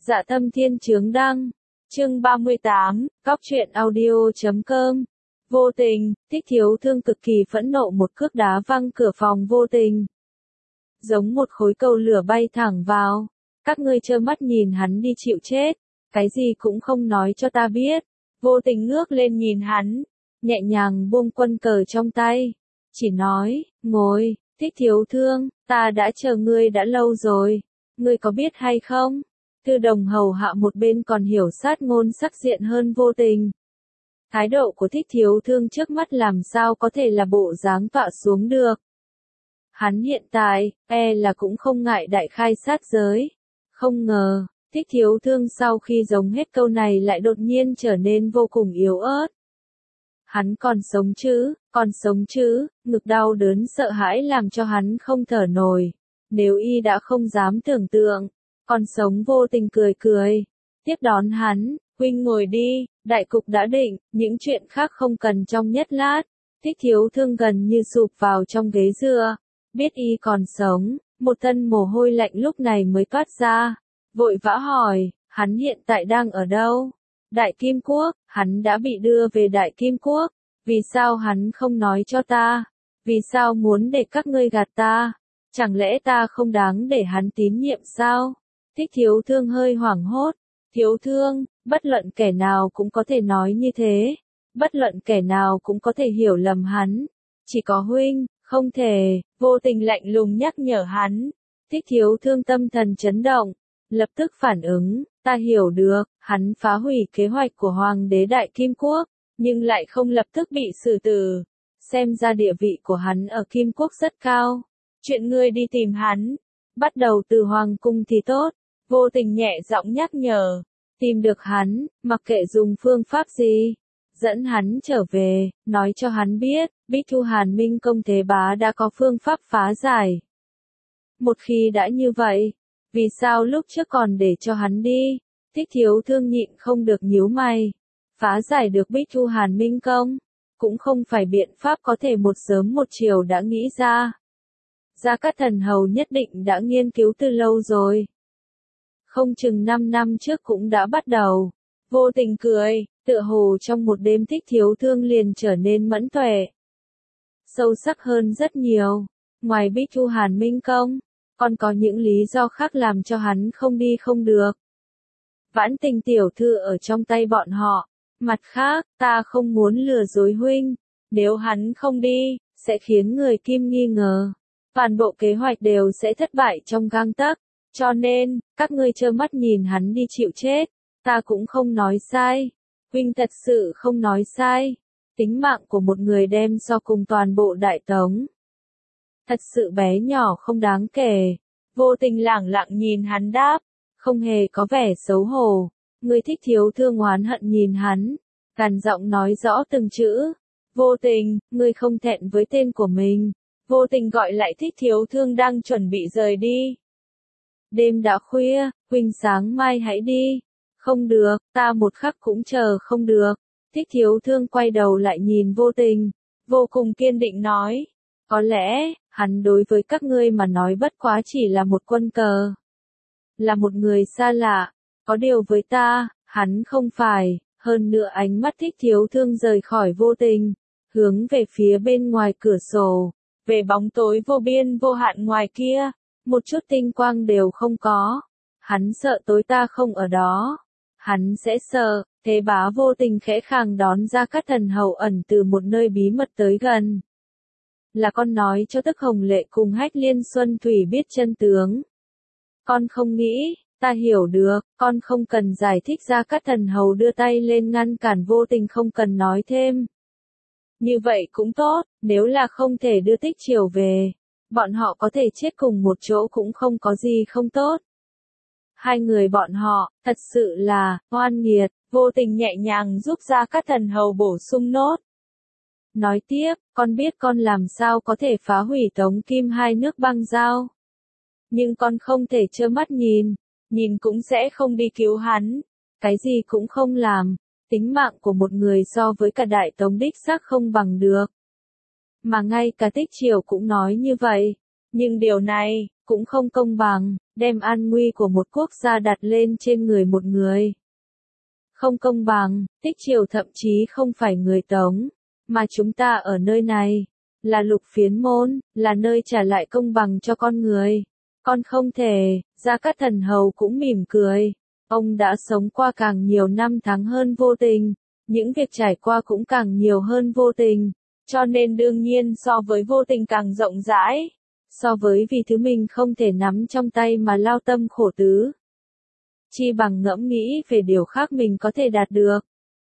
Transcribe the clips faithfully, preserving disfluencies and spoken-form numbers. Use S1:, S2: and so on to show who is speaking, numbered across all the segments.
S1: Dạ Tâm Thiên Chướng Đăng, chương ba mươi tám, Cóc truyện audio chấm com. Vô Tình, Thích Thiếu Thương cực kỳ phẫn nộ một cước đá văng cửa phòng Vô Tình. Giống một khối cầu lửa bay thẳng vào. Các ngươi trơ mắt nhìn hắn đi chịu chết, cái gì cũng không nói cho ta biết. Vô Tình ngước lên nhìn hắn, nhẹ nhàng buông quân cờ trong tay. Chỉ nói, ngồi, Thích Thiếu Thương, ta đã chờ ngươi đã lâu rồi. Ngươi có biết hay không? Thư Đồng hầu hạ một bên còn hiểu sát ngôn sắc diện hơn Vô Tình. Thái độ của Thích Thiếu Thương trước mắt làm sao có thể là bộ dáng tọa xuống được. Hắn hiện tại, e là cũng không ngại đại khai sát giới. Không ngờ, Thích Thiếu Thương sau khi giống hết câu này lại đột nhiên trở nên vô cùng yếu ớt. Hắn còn sống chứ, còn sống chứ, ngực đau đớn sợ hãi làm cho hắn không thở nổi. Nếu y đã không dám tưởng tượng, còn sống Vô Tình cười cười. Tiếp đón hắn, huynh ngồi đi, đại cục đã định, những chuyện khác không cần trong nhất lát. Thích Thiếu Thương gần như sụp vào trong ghế dựa. Biết y còn sống, một thân mồ hôi lạnh lúc này mới toát ra. Vội vã hỏi, hắn hiện tại đang ở đâu? Đại Kim Quốc, hắn đã bị đưa về Đại Kim Quốc. Vì sao hắn không nói cho ta? Vì sao muốn để các ngươi gạt ta? Chẳng lẽ ta không đáng để hắn tín nhiệm sao? Thích Thiếu Thương hơi hoảng hốt. Thiếu Thương, bất luận kẻ nào cũng có thể nói như thế. Bất luận kẻ nào cũng có thể hiểu lầm hắn. Chỉ có huynh, không thể. Vô Tình lạnh lùng nhắc nhở hắn. Thích Thiếu Thương tâm thần chấn động. Lập tức phản ứng, ta hiểu được, hắn phá hủy kế hoạch của Hoàng đế Đại Kim Quốc, nhưng lại không lập tức bị xử tử. Xem ra địa vị của hắn ở Kim Quốc rất cao. Chuyện ngươi đi tìm hắn, bắt đầu từ Hoàng cung thì tốt. Vô Tình nhẹ giọng nhắc nhở, tìm được hắn, mặc kệ dùng phương pháp gì, dẫn hắn trở về, nói cho hắn biết, Bích Thu Hàn Minh Công Thế Bá đã có phương pháp phá giải. Một khi đã như vậy, vì sao lúc trước còn để cho hắn đi? Thích Thiếu Thương nhịn không được nhíu mày. Phá giải được Bích Thu Hàn Minh Công, cũng không phải biện pháp có thể một sớm một chiều đã nghĩ ra. Gia Cát Thần Hầu nhất định đã nghiên cứu từ lâu rồi. Không chừng năm năm trước cũng đã bắt đầu. Vô Tình cười, tựa hồ trong một đêm Thích Thiếu Thương liền trở nên mẫn tuệ. Sâu sắc hơn rất nhiều. Ngoài Bích Thu Hàn Minh Công, còn có những lý do khác làm cho hắn không đi không được. Vãn Tình tiểu thư ở trong tay bọn họ. Mặt khác, ta không muốn lừa dối huynh. Nếu hắn không đi, sẽ khiến người Kim nghi ngờ. Toàn bộ kế hoạch đều sẽ thất bại trong gang tấc. Cho nên, các ngươi trơ mắt nhìn hắn đi chịu chết. Ta cũng không nói sai. Huynh thật sự không nói sai. Tính mạng của một người đem so cùng toàn bộ Đại Tống. Thật sự bé nhỏ không đáng kể. Vô Tình lẳng lặng nhìn hắn đáp. Không hề có vẻ xấu hổ. Người Thích Thiếu Thương oán hận nhìn hắn. Gằn giọng nói rõ từng chữ. Vô Tình, ngươi không thẹn với tên của mình. Vô Tình gọi lại Thích Thiếu Thương đang chuẩn bị rời đi. Đêm đã khuya, huynh sáng mai hãy đi. Không được, ta một khắc cũng chờ không được. Thích Thiếu Thương quay đầu lại nhìn Vô Tình. Vô cùng kiên định nói. Có lẽ, hắn đối với các ngươi mà nói bất quá chỉ là một quân cờ. Là một người xa lạ. Có điều với ta, hắn không phải. Hơn nữa ánh mắt Thích Thiếu Thương rời khỏi Vô Tình. Hướng về phía bên ngoài cửa sổ. Về bóng tối vô biên vô hạn ngoài kia. Một chút tinh quang đều không có. Hắn sợ tối ta không ở đó. Hắn sẽ sợ. Thế Bá Vô Tình khẽ khàng đón Gia Cát Thần Hầu ẩn từ một nơi bí mật tới gần. Là con nói cho Tức Hồng Lệ cùng Hách Liên Xuân Thủy biết chân tướng. Con không nghĩ, ta hiểu được, con không cần giải thích. Gia Cát Thần Hầu đưa tay lên ngăn cản Vô Tình không cần nói thêm. Như vậy cũng tốt, nếu là không thể đưa Tích Triều về. Bọn họ có thể chết cùng một chỗ cũng không có gì không tốt. Hai người bọn họ, thật sự là, oan nghiệt. Vô Tình nhẹ nhàng giúp Gia Cát Thần Hầu bổ sung nốt. Nói tiếp, con biết con làm sao có thể phá hủy Tống Kim hai nước băng giao. Nhưng con không thể trơ mắt nhìn. Nhìn cũng sẽ không đi cứu hắn. Cái gì cũng không làm. Tính mạng của một người so với cả Đại Tống đích xác không bằng được. Mà ngay cả Tích Triều cũng nói như vậy. Nhưng điều này, cũng không công bằng, đem an nguy của một quốc gia đặt lên trên người một người. Không công bằng, Tích Triều thậm chí không phải người Tống, mà chúng ta ở nơi này, là Lục Phiến môn, là nơi trả lại công bằng cho con người. Con không thể, Gia Cát Thần Hầu cũng mỉm cười. Ông đã sống qua càng nhiều năm tháng hơn vô tình, những việc trải qua cũng càng nhiều hơn vô tình, cho nên đương nhiên so với vô tình càng rộng rãi, so với vì thứ mình không thể nắm trong tay mà lao tâm khổ tứ. Chi bằng ngẫm nghĩ về điều khác mình có thể đạt được.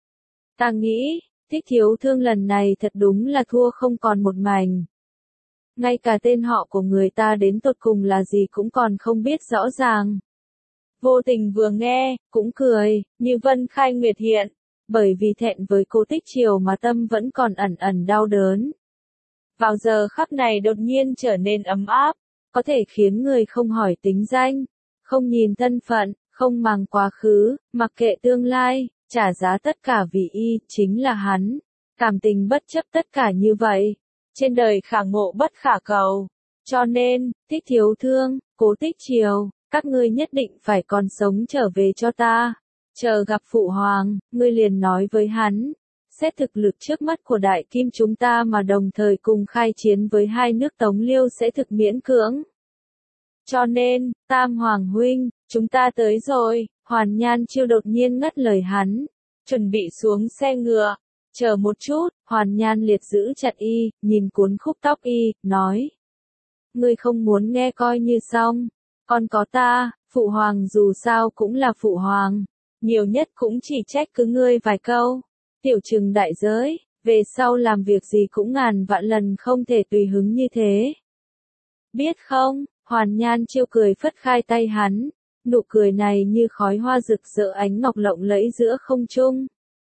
S1: Ta nghĩ, Thích Thiếu Thương lần này thật đúng là thua không còn một mảnh. Ngay cả tên họ của người ta đến tột cùng là gì cũng còn không biết rõ ràng. Vô Tình vừa nghe, cũng cười, như Vân Khai Nguyệt hiện, bởi vì thẹn với cô Tích Triều mà tâm vẫn còn ẩn ẩn đau đớn. Vào giờ khắc này đột nhiên trở nên ấm áp, có thể khiến người không hỏi tính danh, không nhìn thân phận, không màng quá khứ, mặc kệ tương lai, trả giá tất cả vì y, chính là hắn. Cảm tình bất chấp tất cả như vậy, trên đời khả ngộ bất khả cầu. Cho nên, Thích Thiếu Thương, Cố Tích Triều, các ngươi nhất định phải còn sống trở về cho ta. Chờ gặp Phụ Hoàng, ngươi liền nói với hắn, xét thực lực trước mắt của Đại Kim chúng ta mà đồng thời cùng khai chiến với hai nước Tống Liêu sẽ thực miễn cưỡng. Cho nên, Tam Hoàng huynh, chúng ta tới rồi. Hoàn Nhan Chiêu đột nhiên ngắt lời hắn, chuẩn bị xuống xe ngựa. Chờ một chút, Hoàn Nhan Liệt giữ chặt y, nhìn cuốn khúc tóc y, nói. Ngươi không muốn nghe coi như xong, còn có ta, Phụ Hoàng dù sao cũng là Phụ Hoàng, nhiều nhất cũng chỉ trách cứ ngươi vài câu. Tiểu Trừng đại giới, về sau làm việc gì cũng ngàn vạn lần không thể tùy hứng như thế. Biết không, Hoàn Nhan Chiêu cười phất khai tay hắn, nụ cười này như khói hoa rực rỡ ánh ngọc lộng lẫy giữa không trung.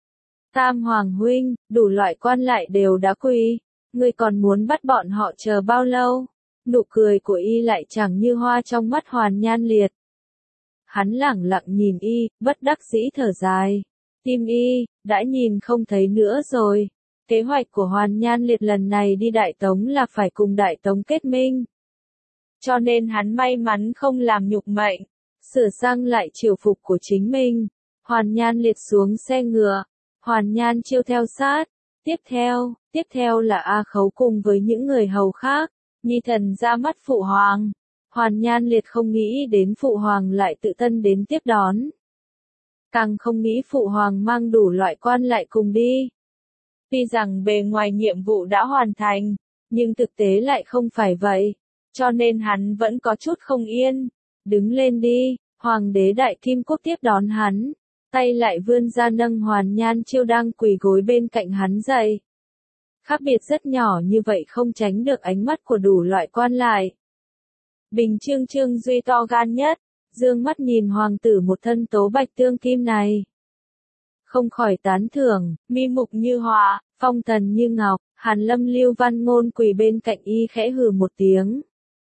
S1: Tam Hoàng huynh, đủ loại quan lại đều đã quy, ngươi còn muốn bắt bọn họ chờ bao lâu? Nụ cười của y lại chẳng như hoa trong mắt Hoàn Nhan Liệt. Hắn lẳng lặng nhìn y, bất đắc dĩ thở dài. Tim y, đã nhìn không thấy nữa rồi. Kế hoạch của Hoàn Nhan Liệt lần này đi Đại Tống là phải cùng Đại Tống kết minh. Cho nên hắn may mắn không làm nhục mệnh, sửa sang lại triều phục của chính mình. Hoàn Nhan Liệt xuống xe ngựa, Hoàn Nhan Chiêu theo sát. Tiếp theo, tiếp theo là A Khấu cùng với những người hầu khác, nhi thần ra mắt Phụ Hoàng. Hoàn Nhan Liệt không nghĩ đến Phụ Hoàng lại tự thân đến tiếp đón. Càng không nghĩ Phụ Hoàng mang đủ loại quan lại cùng đi. Tuy rằng bề ngoài nhiệm vụ đã hoàn thành, nhưng thực tế lại không phải vậy, cho nên hắn vẫn có chút không yên. Đứng lên đi, Hoàng đế Đại Kim Quốc tiếp đón hắn, tay lại vươn ra nâng Hoàn Nhan Chiêu đang quỳ gối bên cạnh hắn dậy. Khác biệt rất nhỏ như vậy không tránh được ánh mắt của đủ loại quan lại. Bình Trương Trương Duy to gan nhất, dương mắt nhìn hoàng tử một thân tố bạch tương kim này. Không khỏi tán thưởng, mi mục như họa, phong thần như ngọc, Hàn Lâm Lưu Văn Ngôn quỳ bên cạnh y khẽ hừ một tiếng.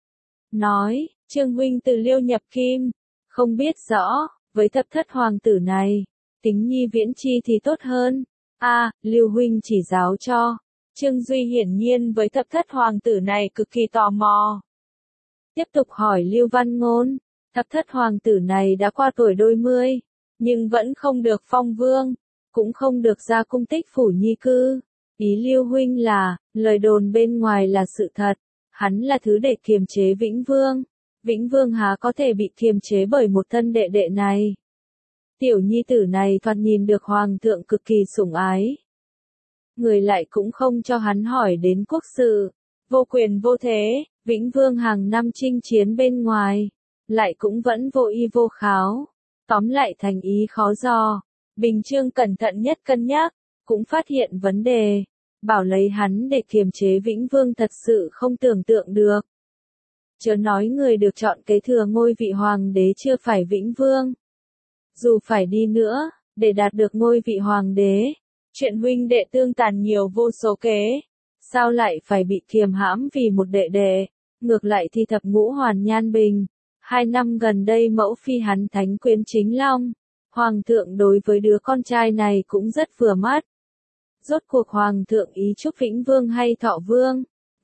S1: Nói, Trương huynh từ Liêu nhập Kim, không biết rõ, với thập thất hoàng tử này, tính nhi viễn chi thì tốt hơn. A, à, Lưu huynh chỉ giáo cho. Trương Duy hiển nhiên với thập thất hoàng tử này cực kỳ tò mò. Tiếp tục hỏi Lưu Văn Ngôn, thập thất hoàng tử này đã qua tuổi đôi mươi, nhưng vẫn không được phong vương, cũng không được ra cung Tích phủ nhi cư. Ý Lưu huynh là, lời đồn bên ngoài là sự thật, hắn là thứ để kiềm chế Vĩnh Vương. Vĩnh Vương há có thể bị kiềm chế bởi một thân đệ đệ này. Tiểu nhi tử này thoạt nhìn được hoàng thượng cực kỳ sủng ái. Người lại cũng không cho hắn hỏi đến quốc sự, vô quyền vô thế, Vĩnh Vương hàng năm chinh chiến bên ngoài, lại cũng vẫn vô y vô kháo. Tóm lại thành ý khó dò. Bình Trương cẩn thận nhất cân nhắc, cũng phát hiện vấn đề, bảo lấy hắn để kiềm chế Vĩnh Vương thật sự không tưởng tượng được. Chớ nói người được chọn kế thừa ngôi vị hoàng đế chưa phải Vĩnh Vương. Dù phải đi nữa, để đạt được ngôi vị hoàng đế, chuyện huynh đệ tương tàn nhiều vô số kế, sao lại phải bị kiềm hãm vì một đệ đệ. Ngược lại thì thập ngũ Hoàn Nhan Bình, hai năm gần đây mẫu phi hắn thánh quyến Chính Long, hoàng thượng đối với đứa con trai này cũng rất vừa mắt. Rốt cuộc hoàng thượng ý chúc Vĩnh Vương hay Thọ Vương,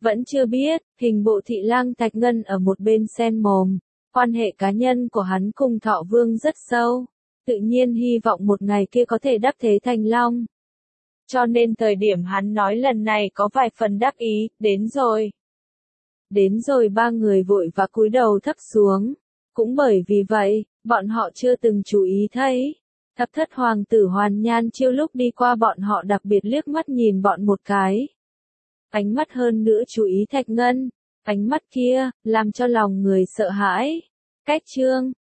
S1: Vẫn chưa biết, hình bộ thị lang Thạch Ngân ở một bên sen mồm, quan hệ cá nhân của hắn cùng Thọ Vương rất sâu, tự nhiên hy vọng một ngày kia có thể đắp thế thành long. Cho nên thời điểm hắn nói lần này có vài phần đắc ý, đến rồi. Đến rồi ba người vội và cúi đầu thấp xuống. Cũng bởi vì vậy, bọn họ chưa từng chú ý thấy. Thập thất hoàng tử Hoàn Nhan Chiêu lúc đi qua bọn họ đặc biệt liếc mắt nhìn bọn một cái. Ánh mắt hơn nữa chú ý Thạch Ngân. Ánh mắt kia, làm cho lòng người sợ hãi. Cách chương.